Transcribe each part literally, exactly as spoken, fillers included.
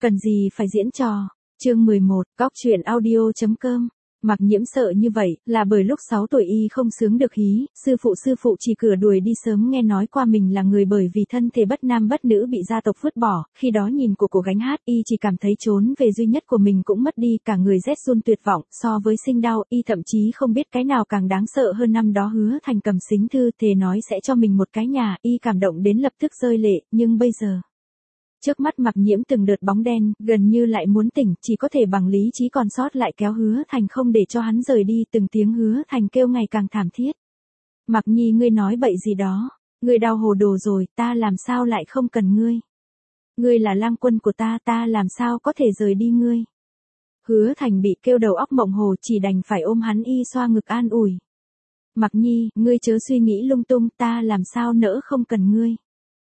Cần gì phải diễn trò. Chương mười một, cóc truyện audio chấm com. Mặc Nhiễm sợ như vậy, là bởi lúc sáu tuổi y không sướng được hí, sư phụ sư phụ chỉ cửa đuổi đi sớm nghe nói qua mình là người bởi vì thân thể bất nam bất nữ bị gia tộc vứt bỏ, khi đó nhìn của cổ gánh hát y chỉ cảm thấy trốn về duy nhất của mình cũng mất đi, cả người rét run tuyệt vọng, so với sinh đau, y thậm chí không biết cái nào càng đáng sợ hơn. Năm đó Hứa Thành cầm xính thư thề nói sẽ cho mình một cái nhà, y cảm động đến lập tức rơi lệ, nhưng bây giờ trước mắt Mặc Nhiễm từng đợt bóng đen, gần như lại muốn tỉnh, chỉ có thể bằng lý trí còn sót lại kéo Hứa Thành không để cho hắn rời đi, từng tiếng Hứa Thành kêu ngày càng thảm thiết. Mặc Nhi, ngươi nói bậy gì đó, ngươi đau hồ đồ rồi, ta làm sao lại không cần ngươi. Ngươi là lang quân của ta, ta làm sao có thể rời đi ngươi. Hứa Thành bị kêu đầu óc mộng hồ, chỉ đành phải ôm hắn y xoa ngực an ủi. Mặc Nhi, ngươi chớ suy nghĩ lung tung, ta làm sao nỡ không cần ngươi.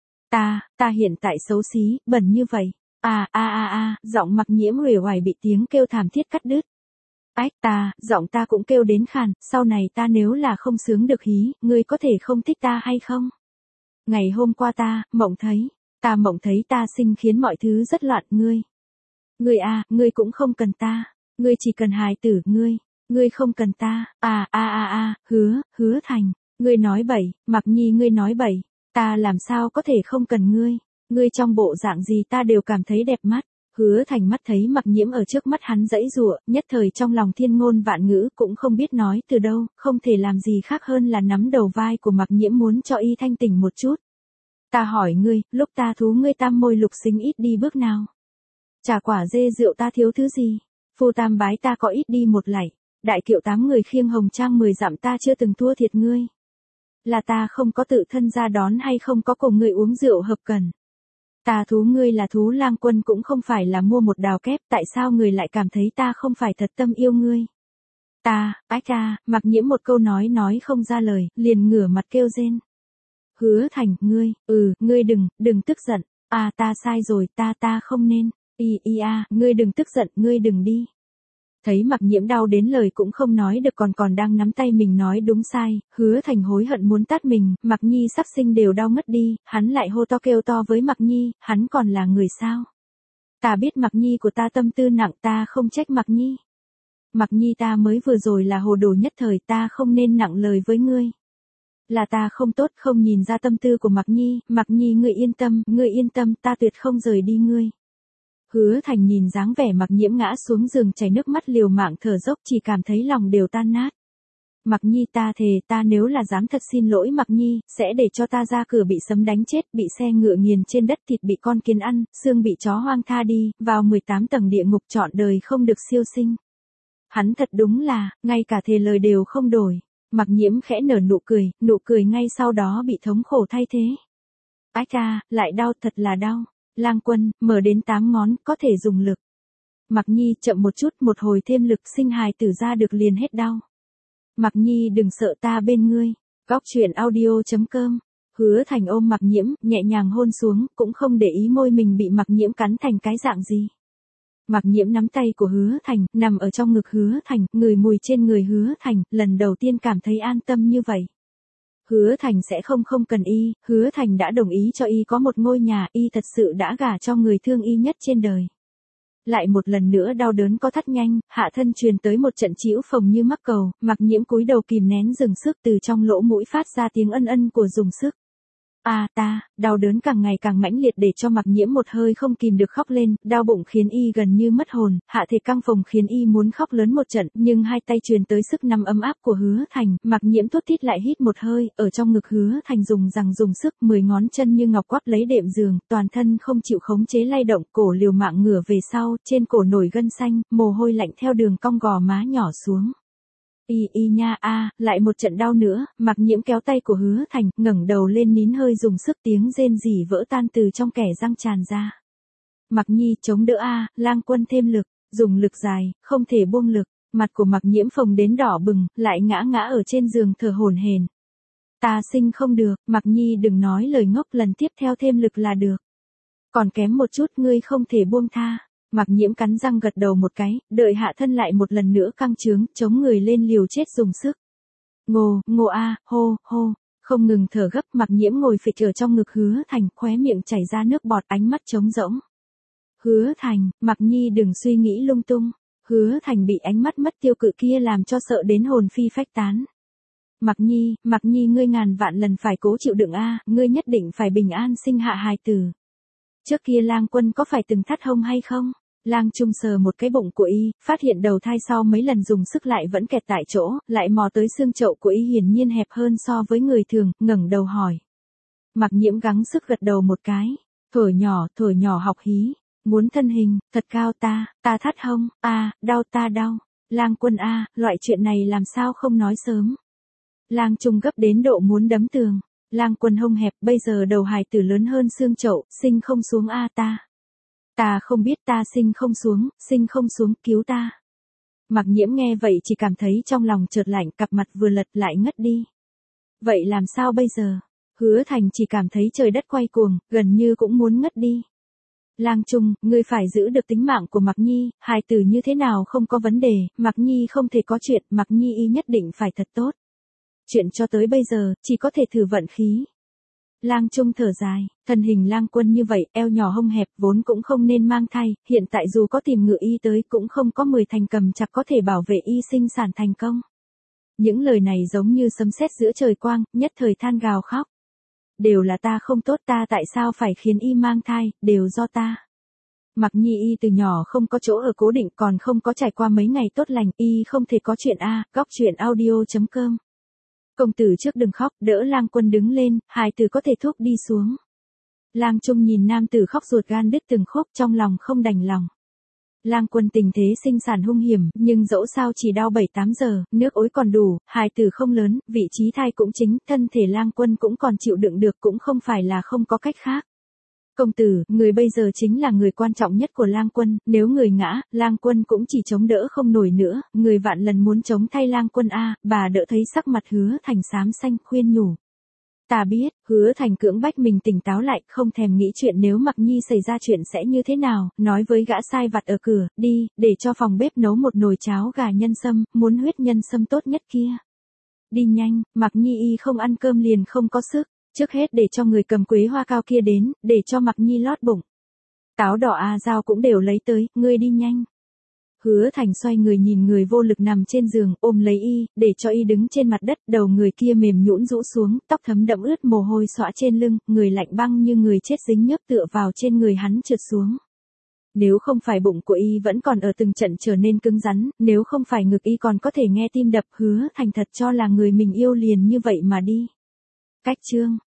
Ta, ta hiện tại xấu xí, bẩn như vậy. À a a a, giọng Mặc Nhiễm uể oải bị tiếng kêu thảm thiết cắt đứt. Ách, ta, giọng ta cũng kêu đến khàn, sau này ta nếu là không sướng được hí, ngươi có thể không thích ta hay không? Ngày hôm qua ta, mộng thấy, ta mộng thấy ta sinh khiến mọi thứ rất loạn, ngươi. Ngươi a, ngươi cũng không cần ta, ngươi chỉ cần hài tử, ngươi, ngươi không cần ta. À a a a, hứa, Hứa Thành, ngươi nói bậy, Mặc Nhi ngươi nói bậy. Ta làm sao có thể không cần ngươi, ngươi trong bộ dạng gì ta đều cảm thấy đẹp mắt. Hứa Thành mắt thấy Mặc Nhiễm ở trước mắt hắn giãy giụa, nhất thời trong lòng thiên ngôn vạn ngữ, cũng không biết nói từ đâu, không thể làm gì khác hơn là nắm đầu vai của Mặc Nhiễm muốn cho y thanh tỉnh một chút. Ta hỏi ngươi, lúc ta thú ngươi tam môi lục xính ít đi bước nào? Trà quả dê rượu ta thiếu thứ gì? Phu tam bái ta có ít đi một lạy, đại kiệu tám người khiêng hồng trang mười dặm ta chưa từng thua thiệt ngươi. Là ta không có tự thân ra đón hay không có cùng ngươi uống rượu hợp cần. Ta thú ngươi là thú lang quân cũng không phải là mua một đào kép, tại sao người lại cảm thấy ta không phải thật tâm yêu ngươi? Ta, ách ta, Mặc Nhiễm một câu nói nói không ra lời, liền ngửa mặt kêu rên. Hứa Thành, ngươi, ừ, ngươi đừng, đừng tức giận, à ta sai rồi, ta ta không nên, y y a, ngươi đừng tức giận, ngươi đừng đi. Thấy Mặc Nhiễm đau đến lời cũng không nói được còn còn đang nắm tay mình nói đúng sai, Hứa Thành hối hận muốn tát mình, Mặc Nhi sắp sinh đều đau mất đi, hắn lại hô to kêu to với Mặc Nhi, hắn còn là người sao? Ta biết Mặc Nhi của ta tâm tư nặng, ta không trách Mặc Nhi. Mặc Nhi ta mới vừa rồi là hồ đồ nhất thời, ta không nên nặng lời với ngươi. Là ta không tốt, không nhìn ra tâm tư của Mặc Nhi, Mặc Nhi ngươi yên tâm, ngươi yên tâm, ta tuyệt không rời đi ngươi. Hứa Thành nhìn dáng vẻ Mặc Nhiễm ngã xuống giường chảy nước mắt liều mạng thở dốc, chỉ cảm thấy lòng đều tan nát. Mặc Nhi ta thề, ta nếu là dám thật xin lỗi Mặc Nhi, sẽ để cho ta ra cửa bị sấm đánh chết, bị xe ngựa nghiền trên đất, thịt bị con kiến ăn, xương bị chó hoang tha đi, vào mười tám tầng địa ngục trọn đời không được siêu sinh. Hắn thật đúng là, ngay cả thề lời đều không đổi. Mặc Nhiễm khẽ nở nụ cười, nụ cười ngay sau đó bị thống khổ thay thế. Ái ca, lại đau, thật là đau. Lang quân, mở đến tám ngón, có thể dùng lực. Mặc Nhi chậm một chút, một hồi thêm lực, sinh hài tử ra được liền hết đau. Mặc Nhi đừng sợ, ta bên ngươi. Cóc truyện audio chấm com. Hứa Thành ôm Mặc Nhiễm, nhẹ nhàng hôn xuống, cũng không để ý môi mình bị Mặc Nhiễm cắn thành cái dạng gì. Mặc Nhiễm nắm tay của Hứa Thành, nằm ở trong ngực Hứa Thành, ngửi mùi trên người Hứa Thành, lần đầu tiên cảm thấy an tâm như vậy. Hứa Thành sẽ không không cần y, Hứa Thành đã đồng ý cho y có một ngôi nhà, y thật sự đã gả cho người thương y nhất trên đời. Lại một lần nữa đau đớn có thắt nhanh, hạ thân truyền tới một trận chĩu phồng như mắc cầu, Mặc Nhiễm cúi đầu kìm nén dừng sức, từ trong lỗ mũi phát ra tiếng ân ân của dùng sức. À ta, đau đớn càng ngày càng mãnh liệt để cho Mặc Nhiễm một hơi không kìm được khóc lên, đau bụng khiến y gần như mất hồn, hạ thể căng phồng khiến y muốn khóc lớn một trận, nhưng hai tay truyền tới sức nắm ấm áp của Hứa Thành, Mặc Nhiễm thút thít lại hít một hơi, ở trong ngực Hứa Thành dùng rằng dùng sức, mười ngón chân như ngọc quắp lấy đệm giường, toàn thân không chịu khống chế lay động, cổ liều mạng ngửa về sau, trên cổ nổi gân xanh, mồ hôi lạnh theo đường cong gò má nhỏ xuống. Y y nha a, lại một trận đau nữa, Mặc Nhiễm kéo tay của Hứa Thành, ngẩng đầu lên nín hơi dùng sức, tiếng rên rỉ vỡ tan từ trong kẻ răng tràn ra. Mặc Nhi chống đỡ a, lang quân thêm lực, dùng lực dài, không thể buông lực, mặt của Mặc Nhiễm phồng đến đỏ bừng, lại ngã ngã ở trên giường thở hổn hển. Ta sinh không được, Mặc Nhi đừng nói lời ngốc, lần tiếp theo thêm lực là được. Còn kém một chút, ngươi không thể buông tha. Mặc Nhiễm cắn răng gật đầu một cái, đợi hạ thân lại một lần nữa căng trướng, chống người lên liều chết dùng sức. Ngô, ngô a, hô, hô, không ngừng thở gấp, Mặc Nhiễm ngồi phịch ở trong ngực Hứa Thành, khóe miệng chảy ra nước bọt, ánh mắt trống rỗng. Hứa Thành, Mặc Nhi đừng suy nghĩ lung tung. Hứa Thành bị ánh mắt mất tiêu cự kia làm cho sợ đến hồn phi phách tán. Mặc Nhi, Mặc Nhi ngươi ngàn vạn lần phải cố chịu đựng a, ngươi nhất định phải bình an sinh hạ hài tử. Trước kia Lang Quân có phải từng thắt hông hay không? Lang Trung sờ một cái bụng của y, phát hiện đầu thai sau mấy lần dùng sức lại vẫn kẹt tại chỗ, lại mò tới xương chậu của y hiển nhiên hẹp hơn so với người thường, ngẩng đầu hỏi. Mặc Nhiễm gắng sức gật đầu một cái, thổi nhỏ, thổi nhỏ học hí, muốn thân hình, thật cao ta, ta thắt hông, a, đau ta đau. Lang Quân a, loại chuyện này làm sao không nói sớm. Lang Trung gấp đến độ muốn đấm tường. Lang Quân hông hẹp, bây giờ đầu hài tử lớn hơn xương chậu, sinh không xuống a ta. Ta không biết ta sinh không xuống, sinh không xuống, cứu ta. Mặc Nhiễm nghe vậy chỉ cảm thấy trong lòng chợt lạnh, cặp mặt vừa lật lại ngất đi. Vậy làm sao bây giờ? Hứa Thành chỉ cảm thấy trời đất quay cuồng, gần như cũng muốn ngất đi. Lang Trung, ngươi phải giữ được tính mạng của Mặc Nhi, hài tử như thế nào không có vấn đề, Mặc Nhi không thể có chuyện, Mặc Nhi y nhất định phải thật tốt. Chuyện cho tới bây giờ, chỉ có thể thử vận khí. Lang Trung thở dài, thân hình Lang Quân như vậy, eo nhỏ hông hẹp, vốn cũng không nên mang thai, hiện tại dù có tìm ngựa y tới cũng không có mười thành cầm chặt có thể bảo vệ y sinh sản thành công. Những lời này giống như sấm sét giữa trời quang, nhất thời than gào khóc. Đều là ta không tốt, ta tại sao phải khiến y mang thai, đều do ta. Mặc Nhi y từ nhỏ không có chỗ ở cố định, còn không có trải qua mấy ngày tốt lành, y không thể có chuyện a. Góc truyện audio chấm com. Công tử trước đừng khóc, đỡ Lang Quân đứng lên, hài tử có thể thuốc đi xuống. Lang Trung nhìn nam tử khóc ruột gan đứt từng khúc, trong lòng không đành lòng. Lang Quân tình thế sinh sản hung hiểm, nhưng dẫu sao chỉ đau bảy tám giờ, nước ối còn đủ, hài tử không lớn, vị trí thai cũng chính, thân thể Lang Quân cũng còn chịu đựng được, cũng không phải là không có cách khác. Công tử, người bây giờ chính là người quan trọng nhất của Lang Quân, nếu người ngã, Lang Quân cũng chỉ chống đỡ không nổi nữa, người vạn lần muốn chống thay Lang Quân a. Bà đỡ thấy sắc mặt Hứa Thành xám xanh, khuyên nhủ. Ta biết, Hứa Thành cưỡng bách mình tỉnh táo lại, không thèm nghĩ chuyện nếu Mặc Nhi xảy ra chuyện sẽ như thế nào, nói với gã sai vặt ở cửa, đi, để cho phòng bếp nấu một nồi cháo gà nhân sâm, muốn huyết nhân sâm tốt nhất kia. Đi nhanh, Mặc Nhi y không ăn cơm liền không có sức. Trước hết để cho người cầm quế hoa cao kia đến, để cho Mặc Nhi lót bụng. Táo đỏ a dao cũng đều lấy tới, ngươi đi nhanh. Hứa Thành xoay người nhìn người vô lực nằm trên giường, ôm lấy y, để cho y đứng trên mặt đất, đầu người kia mềm nhũn rũ xuống, tóc thấm đẫm ướt mồ hôi xõa trên lưng, người lạnh băng như người chết dính nhớp tựa vào trên người hắn trượt xuống. Nếu không phải bụng của y vẫn còn ở từng trận trở nên cứng rắn, nếu không phải ngực y còn có thể nghe tim đập, Hứa Thành thật cho là người mình yêu liền như vậy mà đi. Cách chương